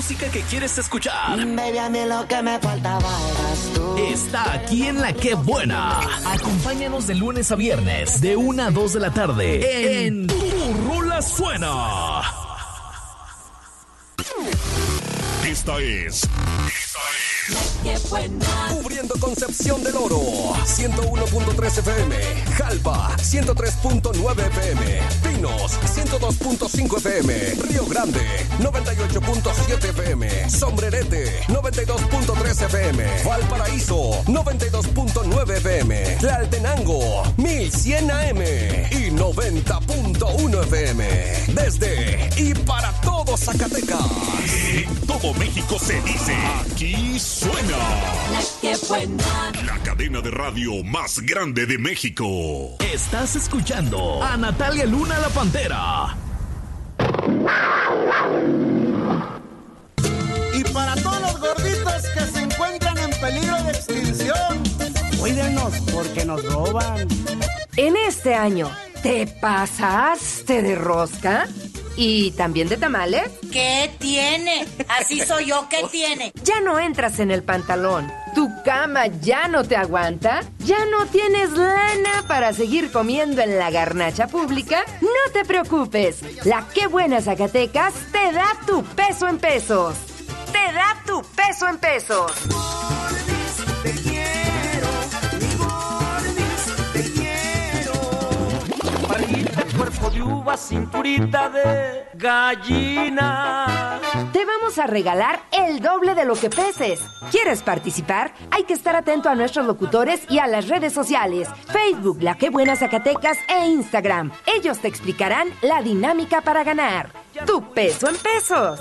música que quieres escuchar. Baby, a mí lo que me faltaba eras tú. Está aquí en La Qué Buena. Acompáñanos de lunes a viernes, de 1 a 2 de la tarde, en Tu Rola Suena. Esta es Qué buena. Cubriendo Concepción del Oro, 101.3 FM, Jalpa, 103.9 FM, Pinos, 102.5 FM, Río Grande, 98.7 FM, Sombrerete, 92.3 FM, Valparaíso, 92.9 FM, Tlaltenango, 1100 AM y 90.1 FM. Desde y para todo Zacatecas. En todo México se dice, aquí suena La Qué Buena. la cadena de radio más grande de México. Estás escuchando a Natalia Luna la Pantera. Y para todos los gorditos que se encuentran en peligro de extinción, cuídenos porque nos roban. En este año, ¿te pasaste de rosca? ¿Y también de tamales? ¿Qué tiene? Así soy yo, ¿qué tiene? Ya no entras en el pantalón. ¿Tu cama ya no te aguanta? ¿Ya no tienes lana para seguir comiendo en la garnacha pública? No te preocupes. La Qué Buena Zacatecas te da tu peso en pesos. Te da tu peso en pesos. Te quiero, mi gordis, te quiero. Barriguita, cuerpo de uva, cinturita de gallina. Te vamos a regalar el doble de lo que peses. ¿Quieres participar? Hay que estar atento a nuestros locutores y a las redes sociales, Facebook, La Qué Buena Zacatecas e Instagram. Ellos te explicarán la dinámica para ganar. Tu peso en pesos.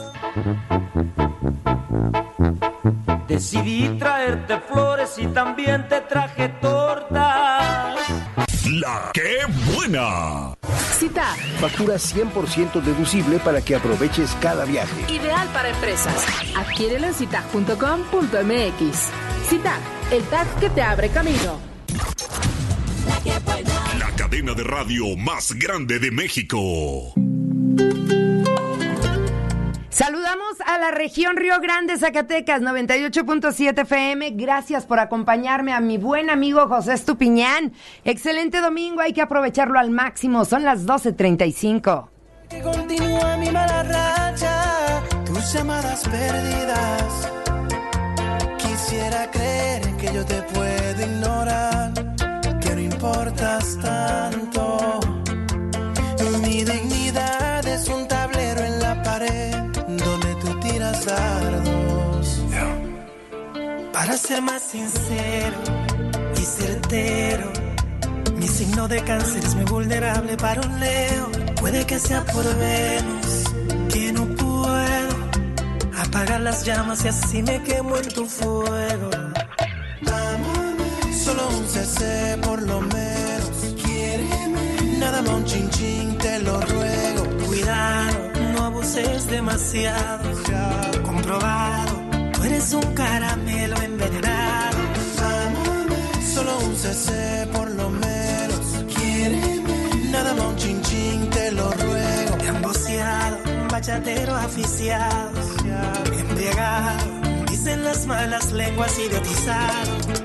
Decidí traerte flores y también te traje tortas. La Qué Buena. Cita. Factura 100% deducible para que aproveches cada viaje. Ideal para empresas. Adquiérelo en citag.com.mx. Citag, el tag que te abre camino. La Qué Buena. La cadena de radio más grande de México. Saludamos a la región Río Grande, Zacatecas, 98.7 FM. Gracias por acompañarme, a mi buen amigo José Estupiñán. Excelente domingo, hay que aprovecharlo al máximo. Son las 12:35. Que continúa mi mala racha, tus llamadas perdidas. Quisiera creer que yo te puedo ignorar, que no importas tanto. Mi dignidad es un tablero en la pared donde tú tiras dardos. Para ser más sincero y certero, mi signo de cáncer es muy vulnerable para un Leo. Puede que sea por Venus, que no puedo apagar las llamas y así me quemo en tu fuego. Solo un CC por lo menos, quiéreme. Nada más un chin chin, te lo ruego. Cuidado, no abuses demasiado, ya comprobado. Tú eres un caramelo envenenado. Solo un CC por lo menos, quiéreme. Nada más un chin chin, te lo ruego. Emboceado, bachatero aficiado, embriagado. Dicen las malas lenguas, idiotizado.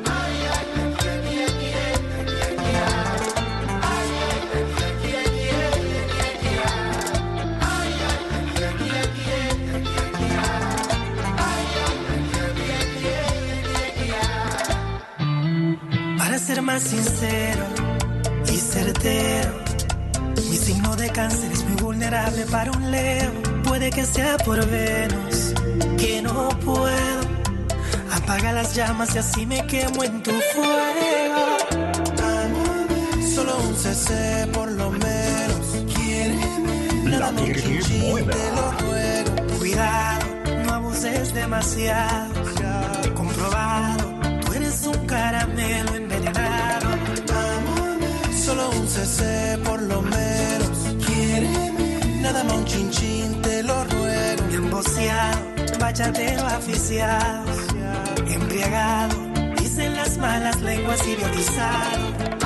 Para ser más sincero y certero, mi signo de cáncer es muy vulnerable para un Leo. Puede que sea por Venus, que no puedo apagar las llamas y así me quemo en tu fuego. Solo un CC por lo menos, quiéreme. Nada más un chin, te lo ruego. Cuidado, no abuses demasiado, ya comprobado. Tú eres un caramelo envenenado. Solo un CC por lo menos, quiéreme. Nada más un chin chin, te lo ruego. Emboceado, bachatero aficiado, embriagado. Dicen las malas lenguas, idiotizado.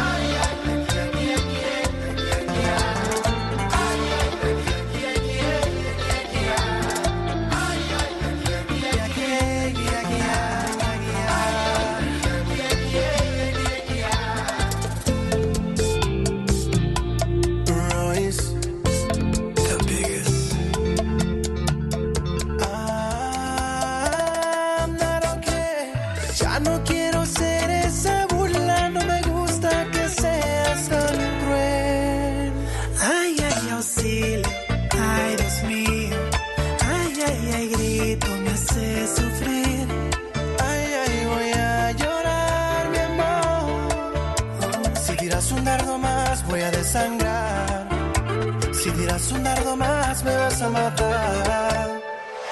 Ya no quiero ser esa burla, no me gusta que seas tan cruel. Ay, ay, auxilio, ay, Dios mío. Ay, ay, ay, grito, me hace sufrir. Ay, ay, voy a llorar, mi amor. Si tiras un dardo más, voy a desangrar. Si tiras un dardo más, me vas a matar.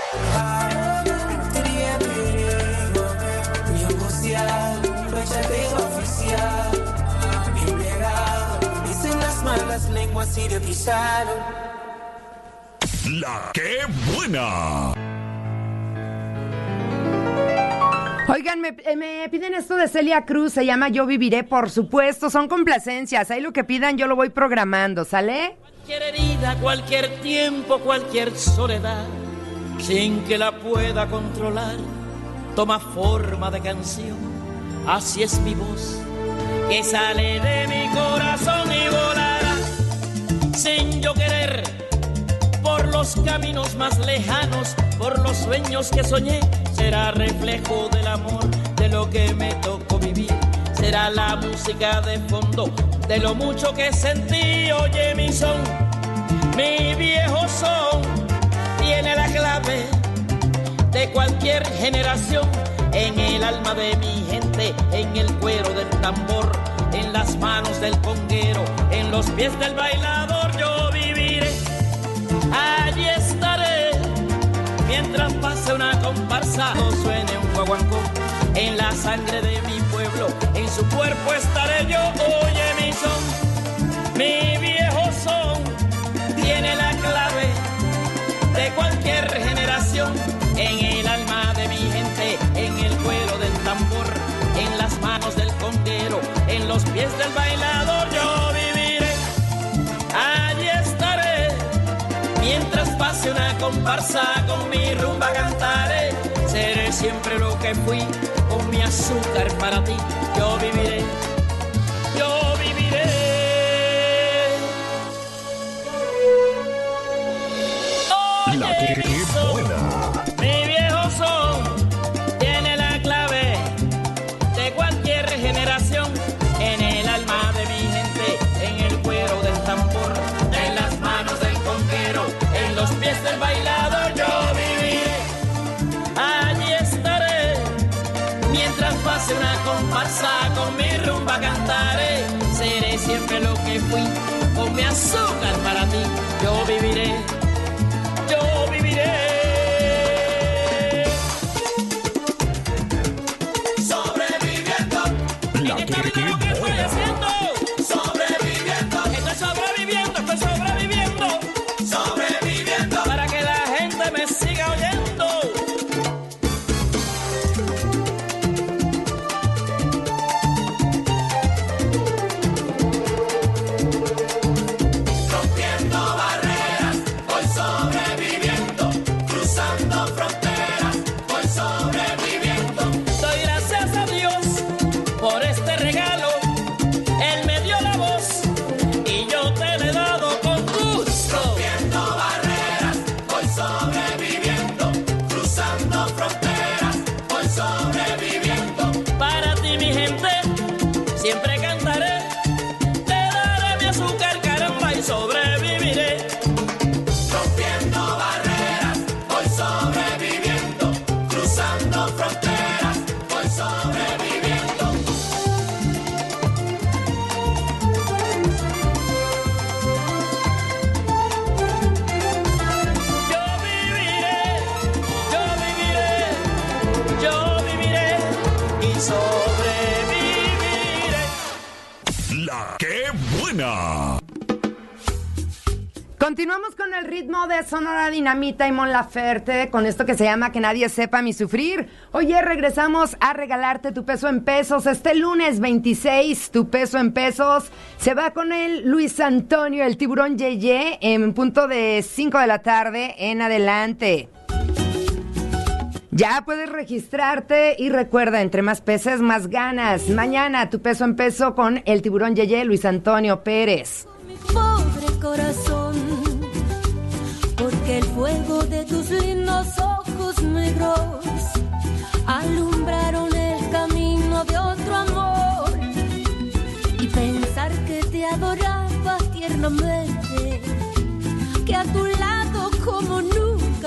Mi angustiado, oficial. Dicen las malas lenguas y de pisaron. La que buena. Oigan, me piden esto de Celia Cruz, se llama Yo Viviré, por supuesto, son complacencias, ahí lo que pidan yo lo voy programando, ¿sale? Cualquier herida, cualquier tiempo, cualquier soledad, sin que la pueda controlar, toma forma de canción. Así es mi voz, que sale de mi corazón y volará, sin yo querer, por los caminos más lejanos, por los sueños que soñé. Será reflejo del amor, de lo que me tocó vivir. Será la música de fondo, de lo mucho que sentí. Oye mi son, mi viejo son, tiene la clave de cualquier generación. En el alma de mi gente, en el cuero del tambor, en las manos del conguero, en los pies del bailador. Yo viviré, allí estaré, mientras pase una comparsa o suene un guaguancó. En la sangre de mi pueblo, en su cuerpo estaré yo. Oye mi son, mi viejo son, tiene la clave de cualquier generación. En el alma de mi gente, en el cuero del tambor, en las manos del conguero, en los pies del bailador. Yo viviré, allí estaré, mientras pase una comparsa, con mi rumba cantaré. Seré siempre lo que fui, con mi azúcar para ti. Yo viviré, yo viviré. Oye, La que buena. mi viejo son, tiene la clave de cualquier generación. En el alma de mi gente, en el cuero del tambor, en las manos del conguero, en los pies del bailador. Yo viviré, allí estaré, mientras pase una comparsa, con mi rumba cantaré. Seré siempre lo que fui, con mi azúcar para ti. Yo viviré, yo viviré. Sobreviviendo. La que buena. Sobreviviendo. Estoy sobreviviendo, estoy sobreviviendo. Sobreviviendo. Para que la gente me siga oyendo. Rompiendo barreras, voy sobreviviendo. Cruzando fronteras, voy sobreviviendo. Doy gracias a Dios por este regalo. Él me dio la voz y yo te la he dado con gusto. Rompiendo barreras, voy sobreviviendo. Cruzando fronteras, voy sobreviviendo. Para ti, mi gente, siempre cantaré. Te daré mi azúcar, caramba, y sobreviviré. Rompiendo barreras, voy sobreviviendo. Cruzando fronteras, voy sobreviviendo. Yo viviré, yo viviré, yo viviré y sobreviviré. La que buena. Continuamos con el ritmo de Sonora Dinamita y Mon Laferte, con esto que se llama Que Nadie Sepa Mi Sufrir. Oye, regresamos a regalarte tu peso en pesos. Este lunes 26, tu peso en pesos se va con el Luis Antonio, el Tiburón Yeye, en punto de 5 de la tarde en adelante. Ya puedes registrarte y recuerda, entre más peces, más ganas. Mañana, tu peso en peso con el Tiburón Yeye, Luis Antonio Pérez. Pobre corazón, porque el fuego de tus lindos ojos negros alumbraron el camino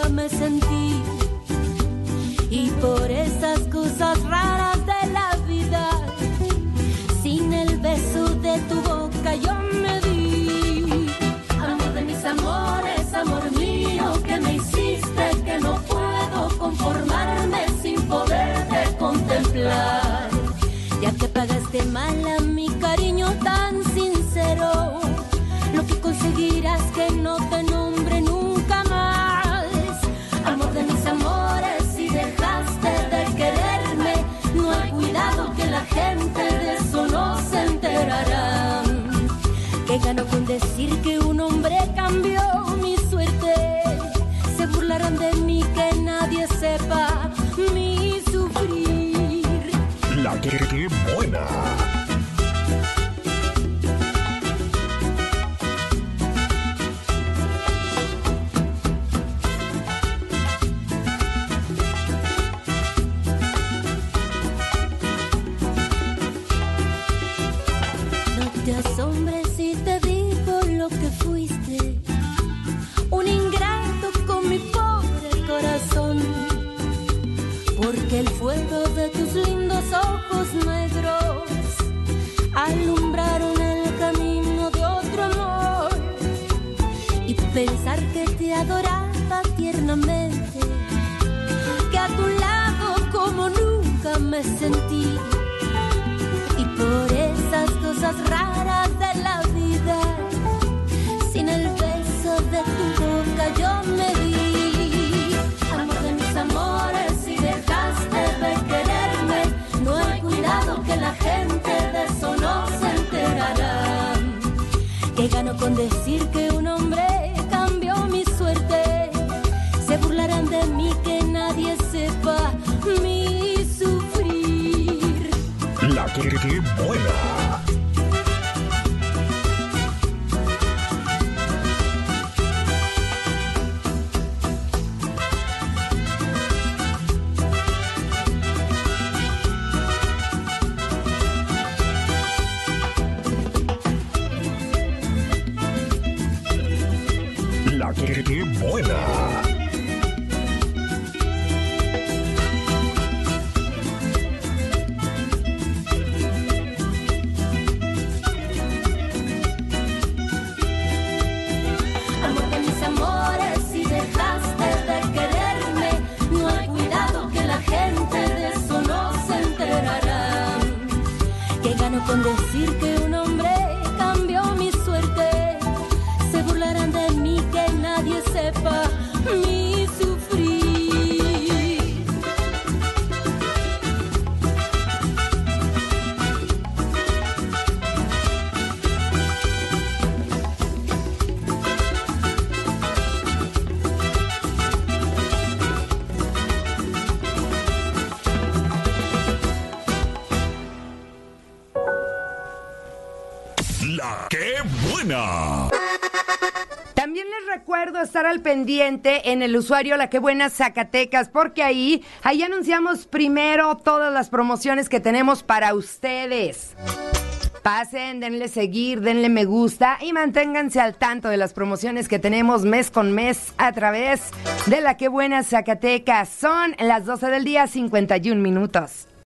me sentí. Y por esas cosas raras de la vida, sin el beso de tu boca yo me di. Amor de mis amores, amor mío, que me hiciste, que no puedo conformarme sin poderte contemplar. Ya que pagaste mal a mi cariño tan sincero, lo que conseguirás que no te nombre nunca más. Amor de mis amores, si dejaste de quererme, no hay cuidado que la gente de eso no se enterará. Que gano con decir que un hombre cambió mi suerte. Se burlarán de mí, que nadie sepa mi sufrir. La que buena. Asombres si te digo lo que fuiste, un ingrato con mi pobre corazón, porque el fuego de tus lindos ojos negros alumbraron el camino de otro amor, y pensar que te adoraba tiernamente, que a tu lado como nunca me sentí. Y por esas cosas raras de la vida, sin el beso de tu boca yo me di. Amor de mis amores, si dejaste de quererme, no hay cuidado que la gente de eso no se enterará. Que gano con decir que un hombre cambió mi suerte. Se burlarán de mí, que nadie sepa mi sufrir. La que buena. La que buena. Con decir que un hombre cambió mi suerte, se burlarán de mí, que nadie sepa mi sufrir. La que buena. También les recuerdo estar al pendiente en el usuario La Que Buena Zacatecas, porque ahí anunciamos primero todas las promociones que tenemos para ustedes. Pasen, denle seguir, denle me gusta y manténganse al tanto de las promociones que tenemos mes con mes a través de La Que Buena Zacatecas. Son las 12 del día, 51 minutos.